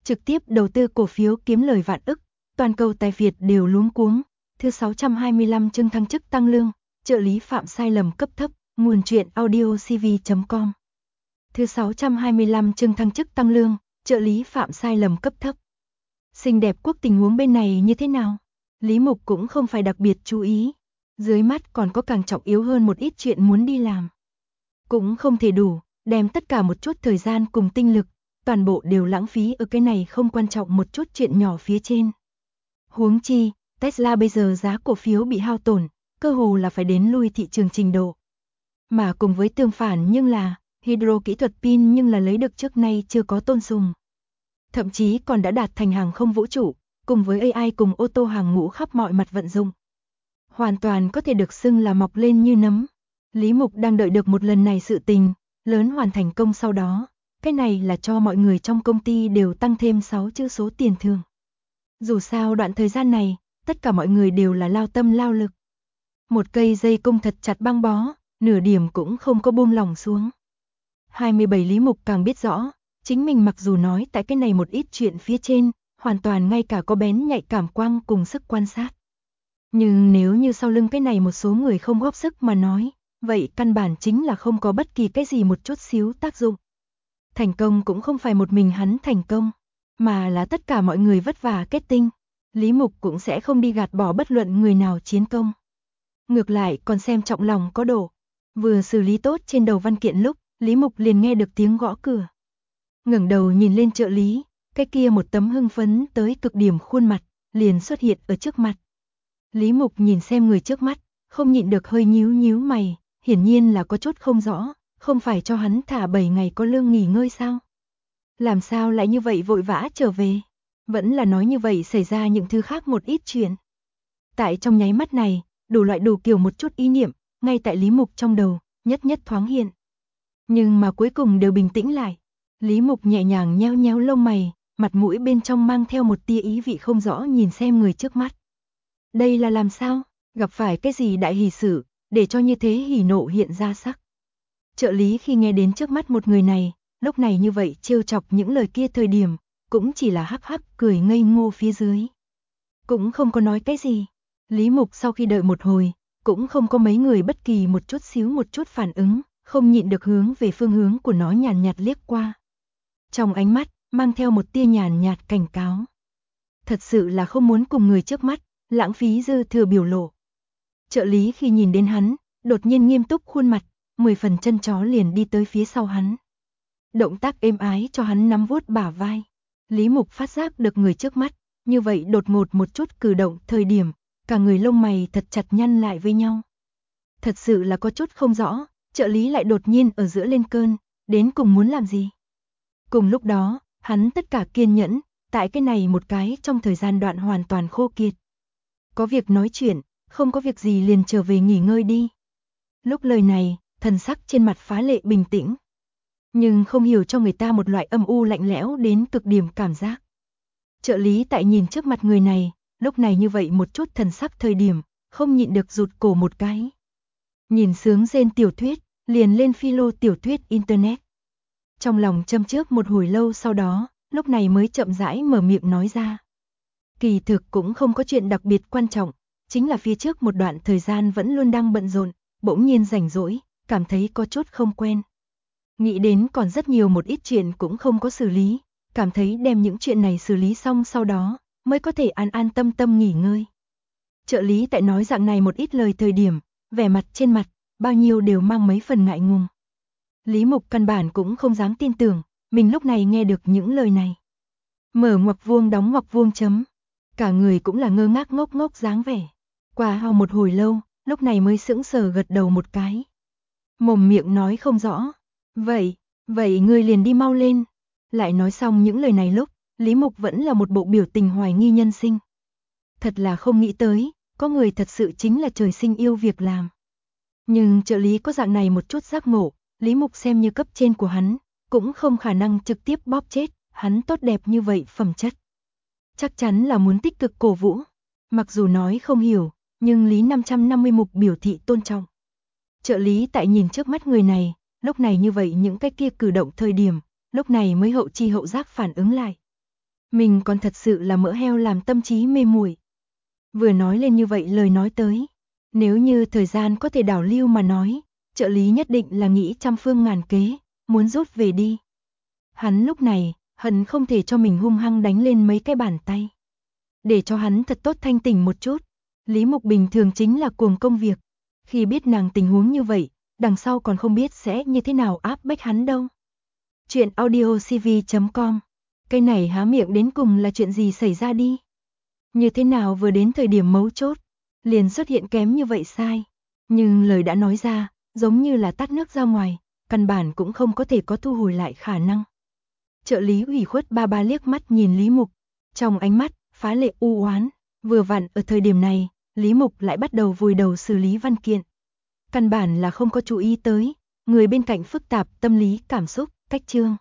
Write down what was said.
trực tiếp đầu tư cổ phiếu kiếm lời vạn ức, toàn cầu tài Việt đều luống cuống. Thứ 625 chương thăng chức tăng lương, trợ lý phạm sai lầm cấp thấp, nguồn truyện audio cv.com. Thứ 625 chương thăng chức tăng lương, trợ lý phạm sai lầm cấp thấp. Xinh đẹp quốc tình huống bên này như thế nào? Lý Mục cũng không phải đặc biệt chú ý. Dưới mắt còn có càng trọng yếu hơn một ít chuyện muốn đi làm. Cũng không thể đủ, đem tất cả một chút thời gian cùng tinh lực, toàn bộ đều lãng phí ở cái này không quan trọng một chút chuyện nhỏ phía trên. Huống chi, Tesla bây giờ giá cổ phiếu bị hao tổn, cơ hồ là phải đến lui thị trường trình độ. Mà cùng với tương phản nhưng là, hydro kỹ thuật pin nhưng là lấy được trước nay chưa có tôn sùng. Thậm chí còn đã đạt thành hàng không vũ trụ, cùng với AI cùng ô tô hàng ngũ khắp mọi mặt vận dụng. Hoàn toàn có thể được xưng là mọc lên như nấm. Lý Mục đang đợi được một lần này sự tình, lớn hoàn thành công sau đó. Cái này là cho mọi người trong công ty đều tăng thêm 6 chữ số tiền thưởng. Dù sao đoạn thời gian này, tất cả mọi người đều là lao tâm lao lực. Một cây dây cung thật chặt băng bó, nửa điểm cũng không có buông lỏng xuống. 27 Lý Mục càng biết rõ, chính mình mặc dù nói tại cái này một ít chuyện phía trên, hoàn toàn ngay cả có bén nhạy cảm quang cùng sức quan sát. Nhưng nếu như sau lưng cái này một số người không góp sức mà nói, vậy căn bản chính là không có bất kỳ cái gì một chút xíu tác dụng. Thành công cũng không phải một mình hắn thành công, mà là tất cả mọi người vất vả kết tinh. Lý Mục cũng sẽ không đi gạt bỏ bất luận người nào chiến công. Ngược lại còn xem trọng lòng có độ. Vừa xử lý tốt trên đầu văn kiện lúc, Lý Mục liền nghe được tiếng gõ cửa. Ngẩng đầu nhìn lên trợ lý, cái kia một tấm hưng phấn tới cực điểm khuôn mặt, liền xuất hiện ở trước mặt. Lý Mục nhìn xem người trước mắt, không nhịn được hơi nhíu nhíu mày, hiển nhiên là có chút không rõ, không phải cho hắn thả 7 ngày có lương nghỉ ngơi sao? Làm sao lại như vậy vội vã trở về? Vẫn là nói như vậy xảy ra những thứ khác một ít chuyện. Tại trong nháy mắt này, đủ loại đủ kiểu một chút ý niệm, ngay tại Lý Mục trong đầu, nhất nhất thoáng hiện. Nhưng mà cuối cùng đều bình tĩnh lại. Lý Mục nhẹ nhàng nheo nheo lông mày, mặt mũi bên trong mang theo một tia ý vị không rõ nhìn xem người trước mắt. Đây là làm sao? Gặp phải cái gì đại hỷ sự, để cho như thế hỉ nộ hiện ra sắc. Trợ lý khi nghe đến trước mắt một người này, lúc này như vậy trêu chọc những lời kia thời điểm, cũng chỉ là hắc hắc cười ngây ngô phía dưới. Cũng không có nói cái gì. Lý Mục sau khi đợi một hồi, cũng không có mấy người bất kỳ một chút xíu một chút phản ứng, không nhịn được hướng về phương hướng của nó nhàn nhạt liếc qua. Trong ánh mắt, mang theo một tia nhàn nhạt cảnh cáo. Thật sự là không muốn cùng người trước mắt, lãng phí dư thừa biểu lộ. Trợ lý khi nhìn đến hắn, đột nhiên nghiêm túc khuôn mặt, 10 phần chân chó liền đi tới phía sau hắn. Động tác êm ái cho hắn nắm vuốt bả vai. Lý Mục phát giác được người trước mắt, như vậy đột ngột một chút cử động thời điểm, cả người lông mày thật chặt nhăn lại với nhau. Thật sự là có chút không rõ, trợ lý lại đột nhiên ở giữa lên cơn, đến cùng muốn làm gì. Cùng lúc đó, hắn tất cả kiên nhẫn, tại cái này một cái trong thời gian đoạn hoàn toàn khô kiệt. Có việc nói chuyện, không có việc gì liền trở về nghỉ ngơi đi. Lúc lời này, thần sắc trên mặt phá lệ bình tĩnh. Nhưng không hiểu cho người ta một loại âm u lạnh lẽo đến cực điểm cảm giác. Trợ lý tại nhìn trước mặt người này, lúc này như vậy một chút thần sắc thời điểm, không nhịn được rụt cổ một cái. Nhìn sướng rên tiểu thuyết, liền lên philo tiểu thuyết internet. Trong lòng châm trước một hồi lâu sau đó, lúc này mới chậm rãi mở miệng nói ra. Kỳ thực cũng không có chuyện đặc biệt quan trọng, chính là phía trước một đoạn thời gian vẫn luôn đang bận rộn, bỗng nhiên rảnh rỗi, cảm thấy có chút không quen. Nghĩ đến còn rất nhiều một ít chuyện cũng không có xử lý, cảm thấy đem những chuyện này xử lý xong sau đó, mới có thể an an tâm tâm nghỉ ngơi. Trợ lý tại nói dạng này một ít lời thời điểm, vẻ mặt trên mặt, bao nhiêu đều mang mấy phần ngại ngùng. Lý Mục căn bản cũng không dám tin tưởng, mình lúc này nghe được những lời này. Mở ngoặc vuông đóng ngoặc vuông chấm. Cả người cũng là ngơ ngác ngốc ngốc dáng vẻ. Qua hao một hồi lâu, lúc này mới sững sờ gật đầu một cái. Mồm miệng nói không rõ. Vậy ngươi liền đi mau lên. Lại nói xong những lời này lúc, Lý Mục vẫn là một bộ biểu tình hoài nghi nhân sinh. Thật là không nghĩ tới, có người thật sự chính là trời sinh yêu việc làm. Nhưng trợ lý có dạng này một chút giác ngộ, Lý Mục xem như cấp trên của hắn, cũng không khả năng trực tiếp bóp chết, hắn tốt đẹp như vậy phẩm chất. Chắc chắn là muốn tích cực cổ vũ. Mặc dù nói không hiểu, nhưng Lý 550 mục biểu thị tôn trọng. Trợ lý tại nhìn trước mắt người này, lúc này như vậy những cái kia cử động thời điểm, lúc này mới hậu chi hậu giác phản ứng lại. Mình còn thật sự là mỡ heo làm tâm trí mê muội. Vừa nói lên như vậy lời nói tới. Nếu như thời gian có thể đảo lưu mà nói, trợ lý nhất định là nghĩ trăm phương ngàn kế, muốn rút về đi. Hắn lúc này, hận không thể cho mình hung hăng đánh lên mấy cái bàn tay. Để cho hắn thật tốt thanh tỉnh một chút. Lý Mục bình thường chính là cuồng công việc. Khi biết nàng tình huống như vậy, đằng sau còn không biết sẽ như thế nào áp bách hắn đâu. Chuyện audiocv.com. Cái này há miệng đến cùng là chuyện gì xảy ra đi? Như thế nào vừa đến thời điểm mấu chốt, liền xuất hiện kém như vậy sai. Nhưng lời đã nói ra, giống như là tát nước ra ngoài, căn bản cũng không có thể có thu hồi lại khả năng. Trợ lý ủy khuất ba ba liếc mắt nhìn Lý Mục, trong ánh mắt phá lệ u oán. Vừa vặn ở thời điểm này, Lý Mục lại bắt đầu vùi đầu xử lý văn kiện. Căn bản là không có chú ý tới người bên cạnh phức tạp tâm lý cảm xúc, cách chương.